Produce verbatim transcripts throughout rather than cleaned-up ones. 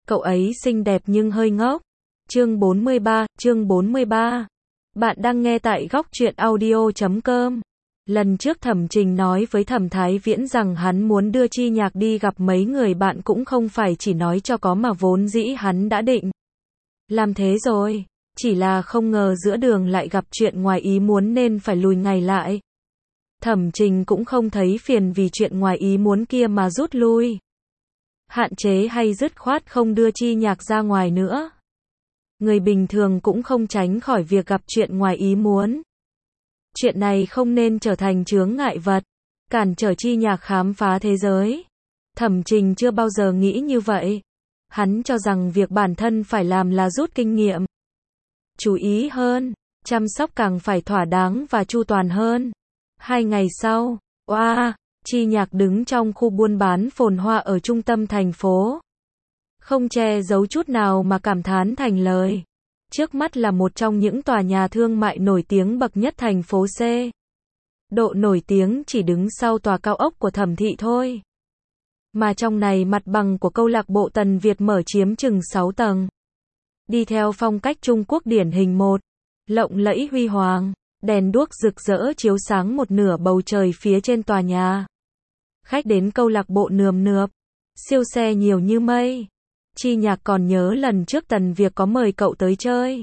Cậu ấy xinh đẹp nhưng hơi ngốc. Chương bốn mươi ba, chương bốn mươi ba. Bạn đang nghe tại góc truyện audio chấm com. Lần trước Thẩm Trình nói với Thẩm Thái Viễn rằng hắn muốn đưa Chi Nhạc đi gặp mấy người bạn cũng không phải chỉ nói cho có mà vốn dĩ hắn đã định làm thế rồi, chỉ là không ngờ giữa đường lại gặp chuyện ngoài ý muốn nên phải lùi ngày lại. Thẩm Trình cũng không thấy phiền vì chuyện ngoài ý muốn kia mà rút lui, hạn chế hay dứt khoát không đưa Chi Nhạc ra ngoài nữa. Người bình thường cũng không tránh khỏi việc gặp chuyện ngoài ý muốn. Chuyện này không nên trở thành chướng ngại vật, cản trở Chi Nhạc khám phá thế giới. Thẩm Trình chưa bao giờ nghĩ như vậy. Hắn cho rằng việc bản thân phải làm là rút kinh nghiệm, chú ý hơn, chăm sóc càng phải thỏa đáng và chu toàn hơn. Hai ngày sau, oa, Chi Nhạc đứng trong khu buôn bán phồn hoa ở trung tâm thành phố. Không che giấu chút nào mà cảm thán thành lời. Trước mắt là một trong những tòa nhà thương mại nổi tiếng bậc nhất thành phố C. Độ nổi tiếng chỉ đứng sau tòa cao ốc của Thẩm thị thôi. Mà trong này mặt bằng của câu lạc bộ Tần Việt mở chiếm chừng sáu tầng. Đi theo phong cách Trung Quốc điển hình một, lộng lẫy huy hoàng, đèn đuốc rực rỡ chiếu sáng một nửa bầu trời phía trên tòa nhà. Khách đến câu lạc bộ nườm nượp, siêu xe nhiều như mây. Chi Nhạc còn nhớ lần trước Tần Việt có mời cậu tới chơi.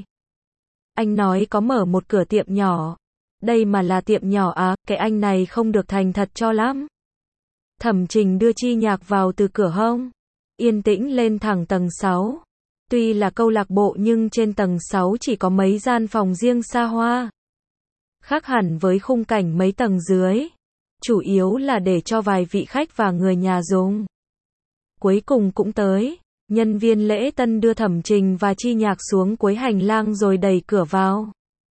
Anh nói có mở một cửa tiệm nhỏ. Đây mà là tiệm nhỏ à, cái anh này không được thành thật cho lắm. Thẩm Trình đưa Chi Nhạc vào từ cửa hông, yên tĩnh lên thẳng tầng sáu. Tuy là câu lạc bộ nhưng trên tầng sáu chỉ có mấy gian phòng riêng xa hoa. Khác hẳn với khung cảnh mấy tầng dưới. Chủ yếu là để cho vài vị khách và người nhà dùng. Cuối cùng cũng tới. Nhân viên lễ tân đưa Thẩm Trình và Chi Nhạc xuống cuối hành lang rồi đẩy cửa vào.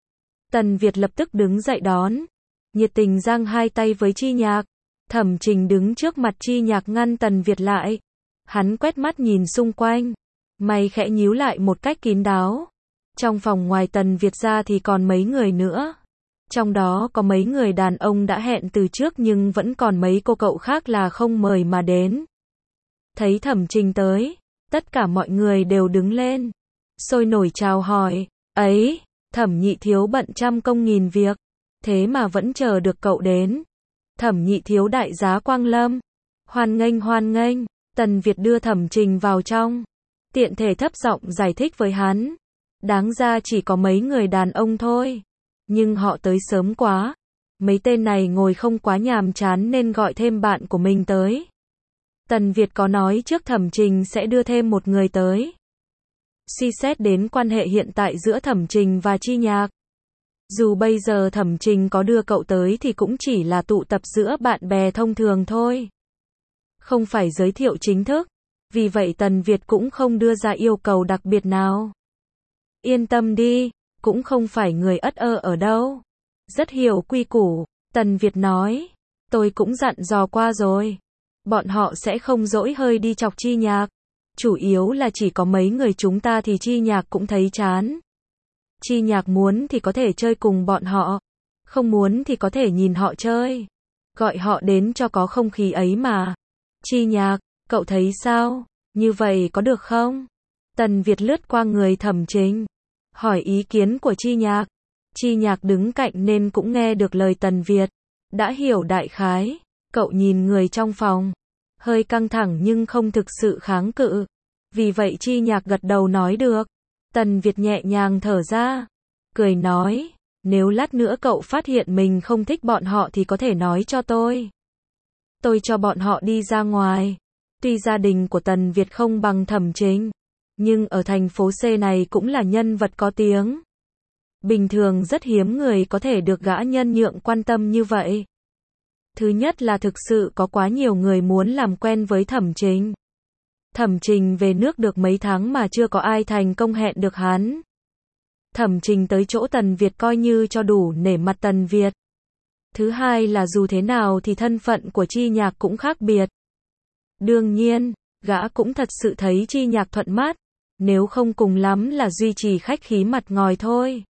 Tần Việt lập tức đứng dậy đón, nhiệt tình giang hai tay với Chi Nhạc. Thẩm Trình đứng trước mặt Chi Nhạc ngăn Tần Việt lại. Hắn quét mắt nhìn xung quanh, mày khẽ nhíu lại một cách kín đáo. Trong phòng ngoài Tần Việt ra thì còn mấy người nữa. Trong đó có mấy người đàn ông đã hẹn từ trước nhưng vẫn còn mấy cô cậu khác là không mời mà đến. Thấy Thẩm Trình tới, tất cả mọi người đều đứng lên, sôi nổi chào hỏi. Ấy, Thẩm nhị thiếu bận trăm công nghìn việc, thế mà vẫn chờ được cậu đến. Thẩm nhị thiếu đại giá quang lâm. Hoan nghênh hoan nghênh. Tần Việt đưa Thẩm Trình vào trong, tiện thể thấp giọng giải thích với hắn. Đáng ra chỉ có mấy người đàn ông thôi, nhưng họ tới sớm quá. Mấy tên này ngồi không quá nhàm chán nên gọi thêm bạn của mình tới. Tần Việt có nói trước Thẩm Trình sẽ đưa thêm một người tới. Suy xét đến quan hệ hiện tại giữa Thẩm Trình và Chi Nhạc, dù bây giờ Thẩm Trình có đưa cậu tới thì cũng chỉ là tụ tập giữa bạn bè thông thường thôi, không phải giới thiệu chính thức. Vì vậy Tần Việt cũng không đưa ra yêu cầu đặc biệt nào. Yên tâm đi, cũng không phải người ất ơ ở đâu, rất hiểu quy củ. Tần Việt nói, tôi cũng dặn dò qua rồi, bọn họ sẽ không dỗi hơi đi chọc Chi Nhạc. Chủ yếu là chỉ có mấy người chúng ta thì Chi Nhạc cũng thấy chán. Chi Nhạc muốn thì có thể chơi cùng bọn họ, không muốn thì có thể nhìn họ chơi. Gọi họ đến cho có không khí ấy mà. Chi Nhạc, cậu thấy sao? Như vậy có được không? Tần Việt lướt qua người Thẩm Trình, hỏi ý kiến của Chi Nhạc. Chi Nhạc đứng cạnh nên cũng nghe được lời Tần Việt, đã hiểu đại khái. Cậu nhìn người trong phòng, hơi căng thẳng nhưng không thực sự kháng cự. Vì vậy Chi Nhạc gật đầu nói được. Tần Việt nhẹ nhàng thở ra, cười nói, nếu lát nữa cậu phát hiện mình không thích bọn họ thì có thể nói cho tôi. Tôi cho bọn họ đi ra ngoài. Tuy gia đình của Tần Việt không bằng Thẩm Trình, nhưng ở thành phố C này cũng là nhân vật có tiếng. Bình thường rất hiếm người có thể được gã nhân nhượng quan tâm như vậy. Thứ nhất là thực sự có quá nhiều người muốn làm quen với Thẩm Trình. Thẩm Trình về nước được mấy tháng mà chưa có ai thành công hẹn được hắn. Thẩm Trình tới chỗ Tần Việt coi như cho đủ nể mặt Tần Việt. Thứ hai là dù thế nào thì thân phận của Chi Nhạc cũng khác biệt. Đương nhiên, gã cũng thật sự thấy Chi Nhạc thuận mắt, nếu không cùng lắm là duy trì khách khí mặt ngòi thôi.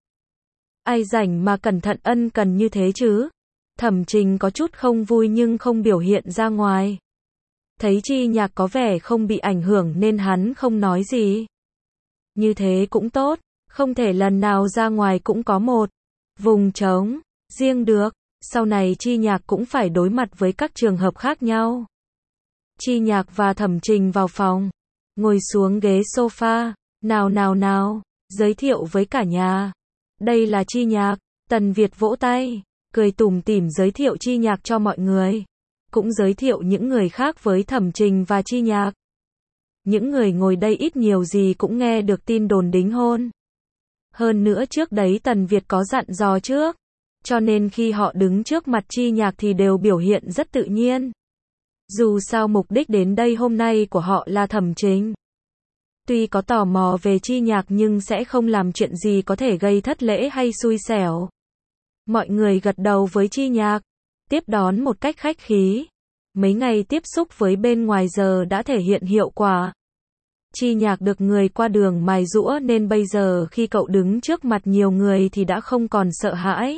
Ai rảnh mà cẩn thận ân cần như thế chứ? Thẩm Trình có chút không vui nhưng không biểu hiện ra ngoài. Thấy Chi Nhạc có vẻ không bị ảnh hưởng nên hắn không nói gì. Như thế cũng tốt, không thể lần nào ra ngoài cũng có một vùng trống riêng được, sau này Chi Nhạc cũng phải đối mặt với các trường hợp khác nhau. Chi Nhạc và Thẩm Trình vào phòng, ngồi xuống ghế sofa, nào nào nào, giới thiệu với cả nhà. Đây là Chi Nhạc, Tần Việt vỗ tay, cười tủm tỉm giới thiệu Chi Nhạc cho mọi người. Cũng giới thiệu những người khác với Thẩm Trình và Chi Nhạc. Những người ngồi đây ít nhiều gì cũng nghe được tin đồn đính hôn. Hơn nữa trước đấy Tần Việt có dặn dò trước, cho nên khi họ đứng trước mặt Chi Nhạc thì đều biểu hiện rất tự nhiên. Dù sao mục đích đến đây hôm nay của họ là Thẩm Trình. Tuy có tò mò về Chi Nhạc nhưng sẽ không làm chuyện gì có thể gây thất lễ hay xui xẻo. Mọi người gật đầu với Chi Nhạc, tiếp đón một cách khách khí. Mấy ngày tiếp xúc với bên ngoài giờ đã thể hiện hiệu quả. Chi Nhạc được người qua đường mài giũa nên bây giờ khi cậu đứng trước mặt nhiều người thì đã không còn sợ hãi,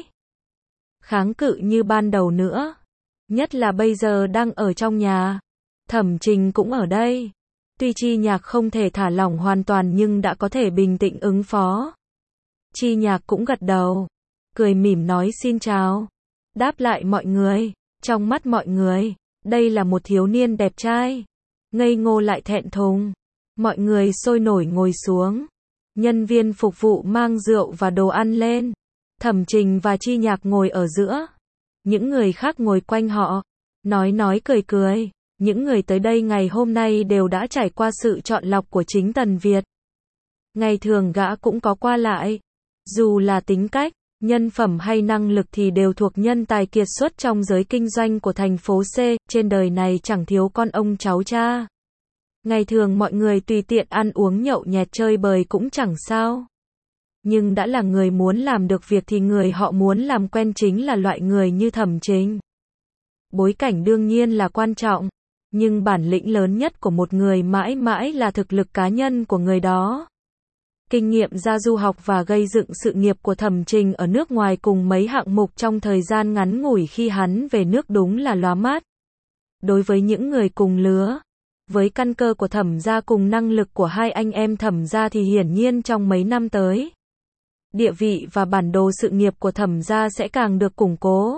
kháng cự như ban đầu nữa. Nhất là bây giờ đang ở trong nhà. Thẩm Trình cũng ở đây. Tuy Chi Nhạc không thể thả lỏng hoàn toàn nhưng đã có thể bình tĩnh ứng phó. Chi Nhạc cũng gật đầu, cười mỉm nói xin chào. Đáp lại mọi người. Trong mắt mọi người, đây là một thiếu niên đẹp trai, ngây ngô lại thẹn thùng. Mọi người sôi nổi ngồi xuống. Nhân viên phục vụ mang rượu và đồ ăn lên. Thẩm Trình và Chi Nhạc ngồi ở giữa. Những người khác ngồi quanh họ, nói nói cười cười. Những người tới đây ngày hôm nay đều đã trải qua sự chọn lọc của chính Tần Việt. Ngày thường gã cũng có qua lại. Dù là tính cách, nhân phẩm hay năng lực thì đều thuộc nhân tài kiệt xuất trong giới kinh doanh của thành phố C. Trên đời này chẳng thiếu con ông cháu cha. Ngày thường mọi người tùy tiện ăn uống nhậu nhẹt chơi bời cũng chẳng sao. Nhưng đã là người muốn làm được việc thì người họ muốn làm quen chính là loại người như Thẩm Trình. Bối cảnh đương nhiên là quan trọng, nhưng bản lĩnh lớn nhất của một người mãi mãi là thực lực cá nhân của người đó. Kinh nghiệm ra du học và gây dựng sự nghiệp của Thẩm Trình ở nước ngoài cùng mấy hạng mục trong thời gian ngắn ngủi khi hắn về nước đúng là lóa mắt. Đối với những người cùng lứa, với căn cơ của Thẩm gia cùng năng lực của hai anh em Thẩm gia thì hiển nhiên trong mấy năm tới, địa vị và bản đồ sự nghiệp của Thẩm gia sẽ càng được củng cố,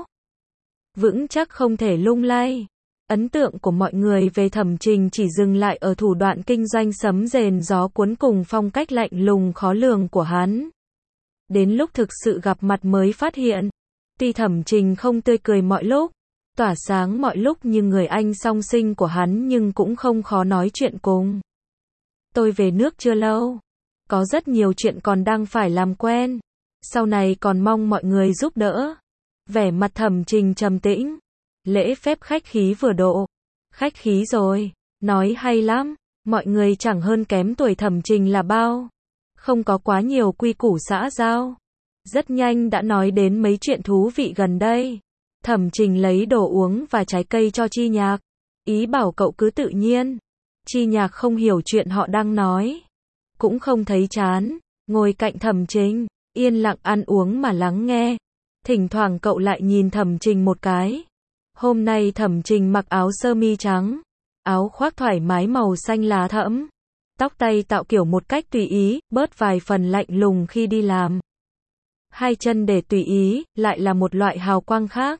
vững chắc không thể lung lay. Ấn tượng của mọi người về Thẩm Trình chỉ dừng lại ở thủ đoạn kinh doanh sấm rền gió cuốn cùng phong cách lạnh lùng khó lường của hắn. Đến lúc thực sự gặp mặt mới phát hiện, tuy Thẩm Trình không tươi cười mọi lúc, tỏa sáng mọi lúc như người anh song sinh của hắn nhưng cũng không khó nói chuyện cùng. Tôi về nước chưa lâu, có rất nhiều chuyện còn đang phải làm quen, sau này còn mong mọi người giúp đỡ. Vẻ mặt Thẩm Trình trầm tĩnh, lễ phép khách khí vừa độ. Khách khí rồi, nói hay lắm, mọi người chẳng hơn kém tuổi Thẩm Trình là bao. Không có quá nhiều quy củ xã giao. Rất nhanh đã nói đến mấy chuyện thú vị gần đây. Thẩm Trình lấy đồ uống và trái cây cho Chi Nhạc, ý bảo cậu cứ tự nhiên. Chi Nhạc không hiểu chuyện họ đang nói, cũng không thấy chán, ngồi cạnh Thẩm Trình, yên lặng ăn uống mà lắng nghe. Thỉnh thoảng cậu lại nhìn Thẩm Trình một cái. Hôm nay Thẩm Trình mặc áo sơ mi trắng, áo khoác thoải mái màu xanh lá thẫm, tóc tay tạo kiểu một cách tùy ý, bớt vài phần lạnh lùng khi đi làm. Hai chân để tùy ý, lại là một loại hào quang khác.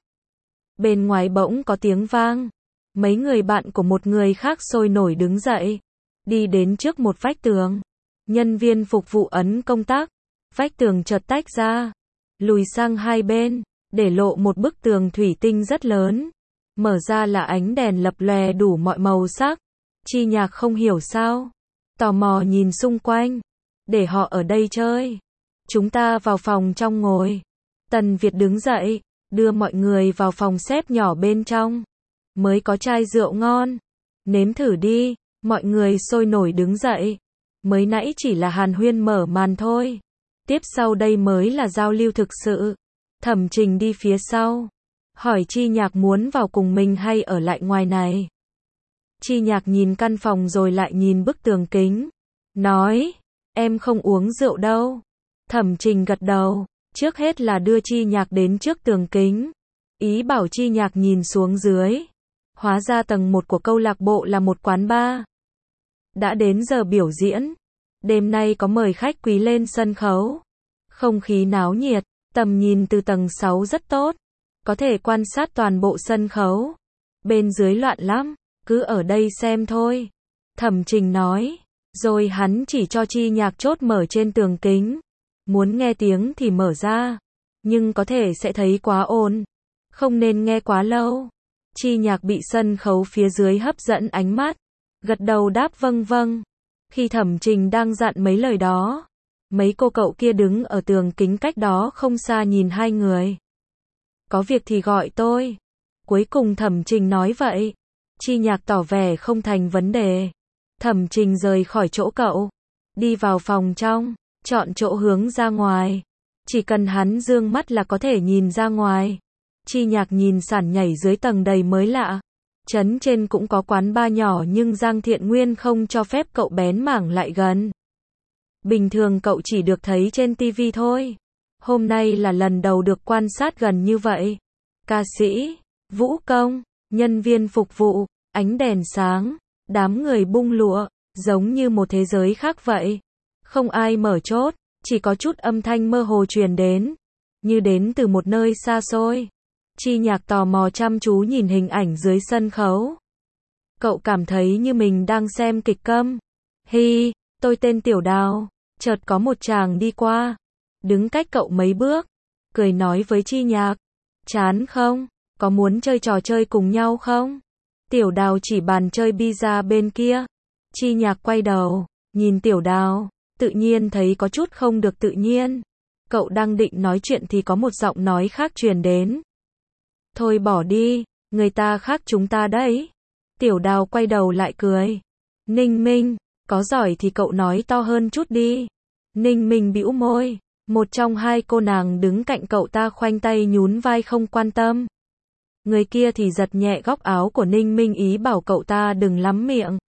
Bên ngoài bỗng có tiếng vang. Mấy người bạn của một người khác sôi nổi đứng dậy, đi đến trước một vách tường. Nhân viên phục vụ ấn công tắc, vách tường chợt tách ra, lùi sang hai bên, để lộ một bức tường thủy tinh rất lớn. Mở ra là ánh đèn lập lòe đủ mọi màu sắc. Chi Nhạc không hiểu sao, tò mò nhìn xung quanh. Để họ ở đây chơi, chúng ta vào phòng trong ngồi. Tần Việt đứng dậy, đưa mọi người vào phòng xếp nhỏ bên trong. Mới có chai rượu ngon, nếm thử đi. Mọi người sôi nổi đứng dậy. Mới nãy chỉ là hàn huyên mở màn thôi, tiếp sau đây mới là giao lưu thực sự. Thẩm Trình đi phía sau, hỏi Chi Nhạc muốn vào cùng mình hay ở lại ngoài này. Chi Nhạc nhìn căn phòng rồi lại nhìn bức tường kính, nói, em không uống rượu đâu. Thẩm Trình gật đầu, trước hết là đưa Chi Nhạc đến trước tường kính, ý bảo Chi Nhạc nhìn xuống dưới. Hóa ra tầng một của câu lạc bộ là một quán bar. Đã đến giờ biểu diễn. Đêm nay có mời khách quý lên sân khấu. Không khí náo nhiệt, tầm nhìn từ tầng sáu rất tốt. Có thể quan sát toàn bộ sân khấu. Bên dưới loạn lắm, cứ ở đây xem thôi. Thẩm Trình nói. Rồi hắn chỉ cho Chi Nhạc chốt mở trên tường kính. Muốn nghe tiếng thì mở ra. Nhưng có thể sẽ thấy quá ồn. Không nên nghe quá lâu. Chi Nhạc bị sân khấu phía dưới hấp dẫn ánh mắt. Gật đầu đáp vâng vâng. Khi Thẩm Trình đang dặn mấy lời đó, mấy cô cậu kia đứng ở tường kính cách đó không xa nhìn hai người. Có việc thì gọi tôi. Cuối cùng Thẩm Trình nói vậy. Chi Nhạc tỏ vẻ không thành vấn đề. Thẩm Trình rời khỏi chỗ cậu. Đi vào phòng trong. Chọn chỗ hướng ra ngoài. Chỉ cần hắn dương mắt là có thể nhìn ra ngoài. Chi Nhạc nhìn sàn nhảy dưới tầng đầy mới lạ. Trấn trên cũng có quán bar nhỏ nhưng Giang Thiện Nguyên không cho phép cậu bén mảng lại gần. Bình thường cậu chỉ được thấy trên ti vi thôi. Hôm nay là lần đầu được quan sát gần như vậy. Ca sĩ, vũ công, nhân viên phục vụ, ánh đèn sáng, đám người bung lụa, giống như một thế giới khác vậy. Không ai mở chốt, chỉ có chút âm thanh mơ hồ truyền đến, như đến từ một nơi xa xôi. Chi Nhạc tò mò chăm chú nhìn hình ảnh dưới sân khấu. Cậu cảm thấy như mình đang xem kịch câm. Hi, tôi tên Tiểu Đào. Chợt có một chàng đi qua, đứng cách cậu mấy bước, cười nói với Chi Nhạc. Chán không? Có muốn chơi trò chơi cùng nhau không? Tiểu Đào chỉ bàn chơi pizza bên kia. Chi Nhạc quay đầu, nhìn Tiểu Đào, tự nhiên thấy có chút không được tự nhiên. Cậu đang định nói chuyện thì có một giọng nói khác truyền đến. Thôi bỏ đi, người ta khác chúng ta đấy. Tiểu Đào quay đầu lại cười. Ninh Minh, có giỏi thì cậu nói to hơn chút đi. Ninh Minh bĩu môi. Một trong hai cô nàng đứng cạnh cậu ta khoanh tay nhún vai không quan tâm. Người kia thì giật nhẹ góc áo của Ninh Minh ý bảo cậu ta đừng lắm miệng.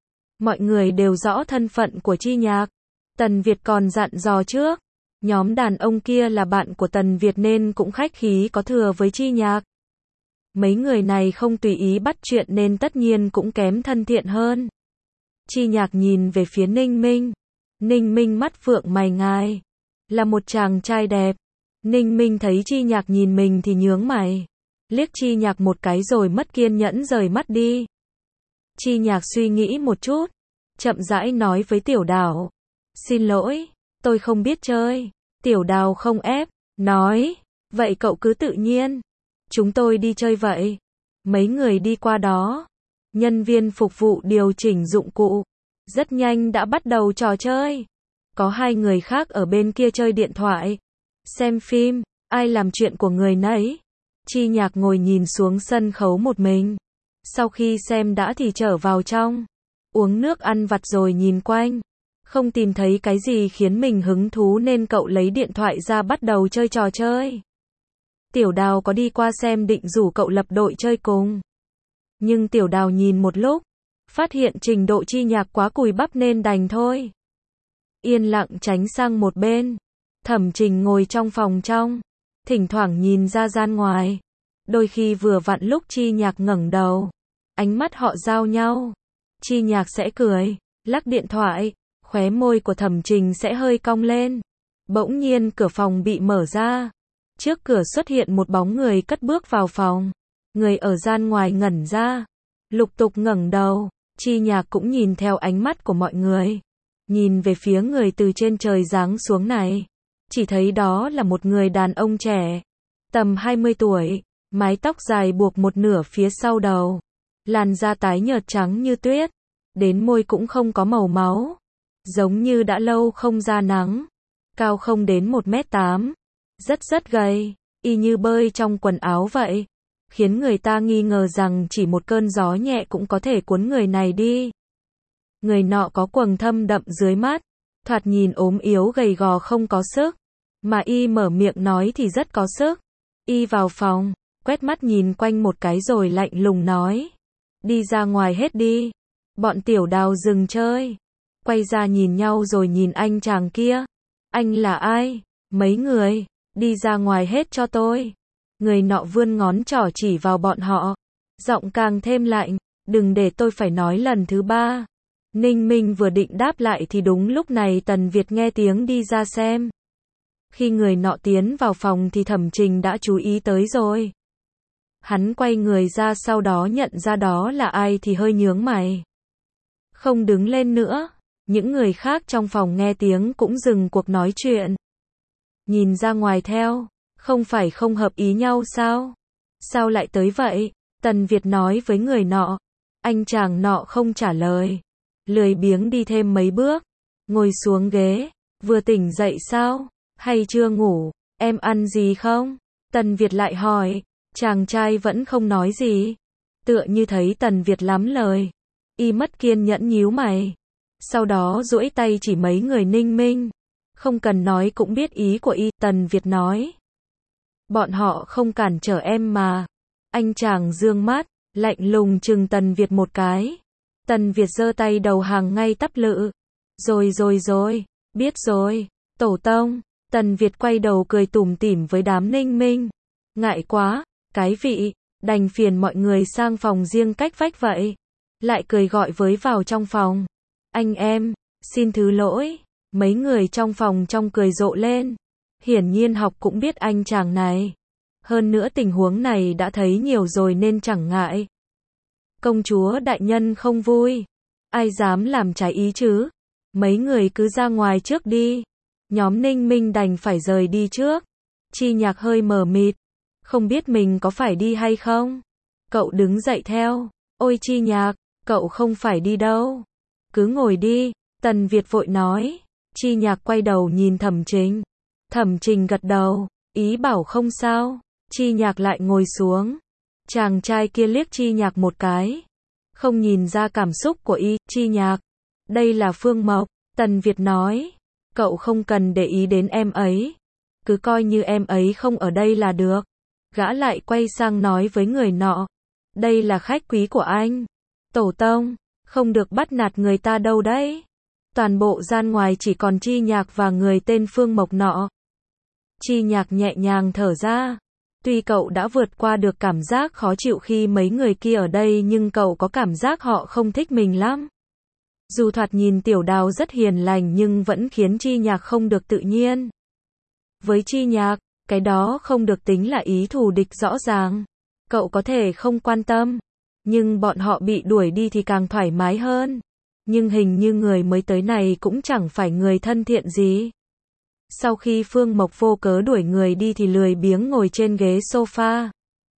Mọi người đều rõ thân phận của Chi Nhạc. Tần Việt còn dặn dò trước. Nhóm đàn ông kia là bạn của Tần Việt nên cũng khách khí có thừa với Chi Nhạc. Mấy người này không tùy ý bắt chuyện nên tất nhiên cũng kém thân thiện hơn. Chi Nhạc nhìn về phía Ninh Minh. Ninh Minh mắt phượng mày ngài. Là một chàng trai đẹp. Ninh Minh thấy Chi Nhạc nhìn mình thì nhướng mày. Liếc Chi Nhạc một cái rồi mất kiên nhẫn rời mắt đi. Chi Nhạc suy nghĩ một chút. Chậm rãi nói với Tiểu Đào. Xin lỗi, tôi không biết chơi. Tiểu Đào không ép. Nói. Vậy cậu cứ tự nhiên. Chúng tôi đi chơi vậy. Mấy người đi qua đó. Nhân viên phục vụ điều chỉnh dụng cụ. Rất nhanh đã bắt đầu trò chơi. Có hai người khác ở bên kia chơi điện thoại. Xem phim, ai làm chuyện của người nấy. Chi Nhạc ngồi nhìn xuống sân khấu một mình. Sau khi xem đã thì trở vào trong. Uống nước ăn vặt rồi nhìn quanh. Không tìm thấy cái gì khiến mình hứng thú nên cậu lấy điện thoại ra bắt đầu chơi trò chơi. Tiểu Đào có đi qua xem định rủ cậu lập đội chơi cùng. Nhưng Tiểu Đào nhìn một lúc, phát hiện trình độ Chi Nhạc quá cùi bắp nên đành thôi. Yên lặng tránh sang một bên. Thẩm Trình ngồi trong phòng trong, thỉnh thoảng nhìn ra gian ngoài. Đôi khi vừa vặn lúc Chi Nhạc ngẩng đầu, ánh mắt họ giao nhau. Chi Nhạc sẽ cười, lắc điện thoại, khóe môi của Thẩm Trình sẽ hơi cong lên. Bỗng nhiên cửa phòng bị mở ra. Trước cửa xuất hiện một bóng người cất bước vào phòng. Người ở gian ngoài ngẩn ra, lục tục ngẩng đầu. Chi Nhạc cũng nhìn theo ánh mắt của mọi người. Nhìn về phía người từ trên trời giáng xuống này. Chỉ thấy đó là một người đàn ông trẻ. Tầm hai mươi tuổi. Mái tóc dài buộc một nửa phía sau đầu. Làn da tái nhợt trắng như tuyết. Đến môi cũng không có màu máu. Giống như đã lâu không ra nắng. Cao không đến một mét tám. Rất rất gầy. Y như bơi trong quần áo vậy. Khiến người ta nghi ngờ rằng chỉ một cơn gió nhẹ cũng có thể cuốn người này đi. Người nọ có quầng thâm đậm dưới mắt. Thoạt nhìn ốm yếu gầy gò không có sức. Mà y mở miệng nói thì rất có sức. Y vào phòng, quét mắt nhìn quanh một cái rồi lạnh lùng nói. Đi ra ngoài hết đi. Bọn Tiểu Đào dừng chơi. Quay ra nhìn nhau rồi nhìn anh chàng kia. Anh là ai? Mấy người? Đi ra ngoài hết cho tôi. Người nọ vươn ngón trỏ chỉ vào bọn họ. Giọng càng thêm lạnh, đừng để tôi phải nói lần thứ ba. Ninh Minh vừa định đáp lại thì đúng lúc này Tần Việt nghe tiếng đi ra xem. Khi người nọ tiến vào phòng thì Thẩm Trình đã chú ý tới rồi. Hắn quay người ra sau đó nhận ra đó là ai thì hơi nhướng mày. Không đứng lên nữa, những người khác trong phòng nghe tiếng cũng dừng cuộc nói chuyện. Nhìn ra ngoài theo, không phải không hợp ý nhau sao? Sao lại tới vậy? Tần Việt nói với người nọ. Anh chàng nọ không trả lời. Lười biếng đi thêm mấy bước. Ngồi xuống ghế. Vừa tỉnh dậy sao? Hay chưa ngủ? Em ăn gì không? Tần Việt lại hỏi. Chàng trai vẫn không nói gì. Tựa như thấy Tần Việt lắm lời. Y mất kiên nhẫn nhíu mày. Sau đó duỗi tay chỉ mấy người Ninh Minh. Không cần nói cũng biết ý của Y. Tần Việt nói. Bọn họ không cản trở em mà. Anh chàng dương mắt, lạnh lùng chừng Tần Việt một cái. Tần Việt giơ tay đầu hàng ngay tắp lự. Rồi rồi rồi, biết rồi, tổ tông. Tần Việt quay đầu cười tủm tỉm với đám Ninh Minh. Ngại quá, cái vị, đành phiền mọi người sang phòng riêng cách vách vậy. Lại cười gọi với vào trong phòng. Anh em, xin thứ lỗi. Mấy người trong phòng trong cười rộ lên. Hiển nhiên học cũng biết anh chàng này. Hơn nữa tình huống này đã thấy nhiều rồi nên chẳng ngại. Công chúa đại nhân không vui. Ai dám làm trái ý chứ? Mấy người cứ ra ngoài trước đi. Nhóm Ninh Minh đành phải rời đi trước. Chi Nhạc hơi mờ mịt. Không biết mình có phải đi hay không? Cậu đứng dậy theo. Ôi Chi Nhạc, cậu không phải đi đâu. Cứ ngồi đi. Tần Việt vội nói. Chi Nhạc quay đầu nhìn Thẩm Trình. Thẩm Trình gật đầu. Ý bảo không sao. Chi Nhạc lại ngồi xuống. Chàng trai kia liếc Chi Nhạc một cái. Không nhìn ra cảm xúc của Y. Chi Nhạc. Đây là Phương Mộc. Tần Việt nói. Cậu không cần để ý đến em ấy. Cứ coi như em ấy không ở đây là được. Gã lại quay sang nói với người nọ. Đây là khách quý của anh. Tổ tông, không được bắt nạt người ta đâu đấy. Toàn bộ gian ngoài chỉ còn Chi Nhạc và người tên Phương Mộc nọ. Chi Nhạc nhẹ nhàng thở ra. Tuy cậu đã vượt qua được cảm giác khó chịu khi mấy người kia ở đây nhưng cậu có cảm giác họ không thích mình lắm. Dù thoạt nhìn Tiểu Đào rất hiền lành nhưng vẫn khiến Chi Nhạc không được tự nhiên. Với Chi Nhạc, cái đó không được tính là ý thù địch rõ ràng. Cậu có thể không quan tâm, nhưng bọn họ bị đuổi đi thì càng thoải mái hơn. Nhưng hình như người mới tới này cũng chẳng phải người thân thiện gì. Sau khi Phương Mộc vô cớ đuổi người đi thì lười biếng ngồi trên ghế sofa.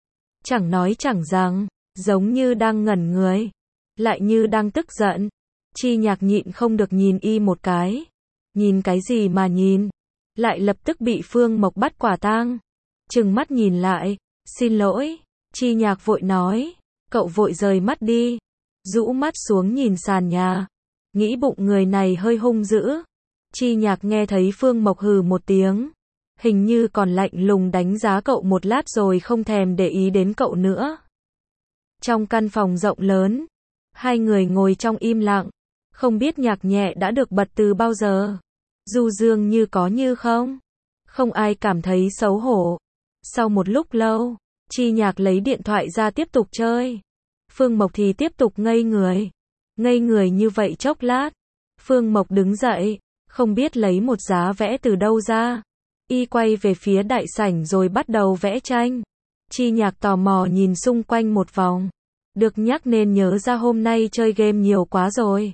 Chẳng nói chẳng rằng, giống như đang ngẩn người, lại như đang tức giận. Chi Nhạc nhịn không được nhìn Y một cái. Nhìn cái gì mà nhìn? Lại lập tức bị Phương Mộc bắt quả tang. Trừng mắt nhìn lại, xin lỗi. Chi Nhạc vội nói, cậu vội rời mắt đi. Rũ mắt xuống nhìn sàn nhà. Nghĩ bụng người này hơi hung dữ. Chi Nhạc nghe thấy Phương Mộc hừ một tiếng. Hình như còn lạnh lùng đánh giá cậu một lát rồi không thèm để ý đến cậu nữa. Trong căn phòng rộng lớn, hai người ngồi trong im lặng. Không biết nhạc nhẹ đã được bật từ bao giờ. Du dương như có như không. Không ai cảm thấy xấu hổ. Sau một lúc lâu, Chi Nhạc lấy điện thoại ra tiếp tục chơi. Phương Mộc thì tiếp tục ngây người. Ngây người như vậy chốc lát. Phương Mộc đứng dậy, không biết lấy một giá vẽ từ đâu ra. Y quay về phía đại sảnh rồi bắt đầu vẽ tranh. Chi Nhạc tò mò nhìn xung quanh một vòng. Được nhắc nên nhớ ra hôm nay chơi game nhiều quá rồi.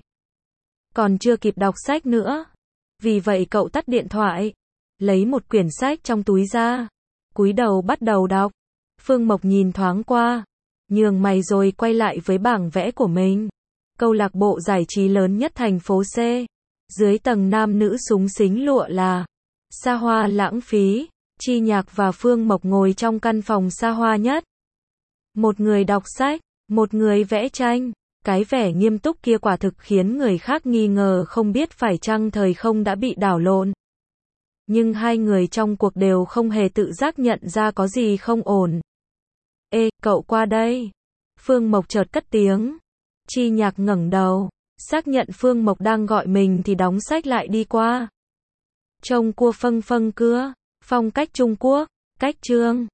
Còn chưa kịp đọc sách nữa. Vì vậy cậu tắt điện thoại. Lấy một quyển sách trong túi ra. Cúi đầu bắt đầu đọc. Phương Mộc nhìn thoáng qua. Nhường mày rồi quay lại với bảng vẽ của mình. Câu lạc bộ giải trí lớn nhất thành phố C. Dưới tầng nam nữ súng xính lụa là xa hoa lãng phí. Chi Nhạc và Phương Mộc ngồi trong căn phòng xa hoa nhất. Một người đọc sách, một người vẽ tranh. Cái vẻ nghiêm túc kia quả thực khiến người khác nghi ngờ không biết phải chăng thời không đã bị đảo lộn. Nhưng hai người trong cuộc đều không hề tự giác nhận ra có gì không ổn. Ê, cậu qua đây. Phương Mộc chợt cất tiếng. Chi Nhạc ngẩng đầu. Xác nhận Phương Mộc đang gọi mình thì đóng sách lại đi qua. Trông cua phâng phâng cưa. Phong cách Trung Quốc. Cách chương.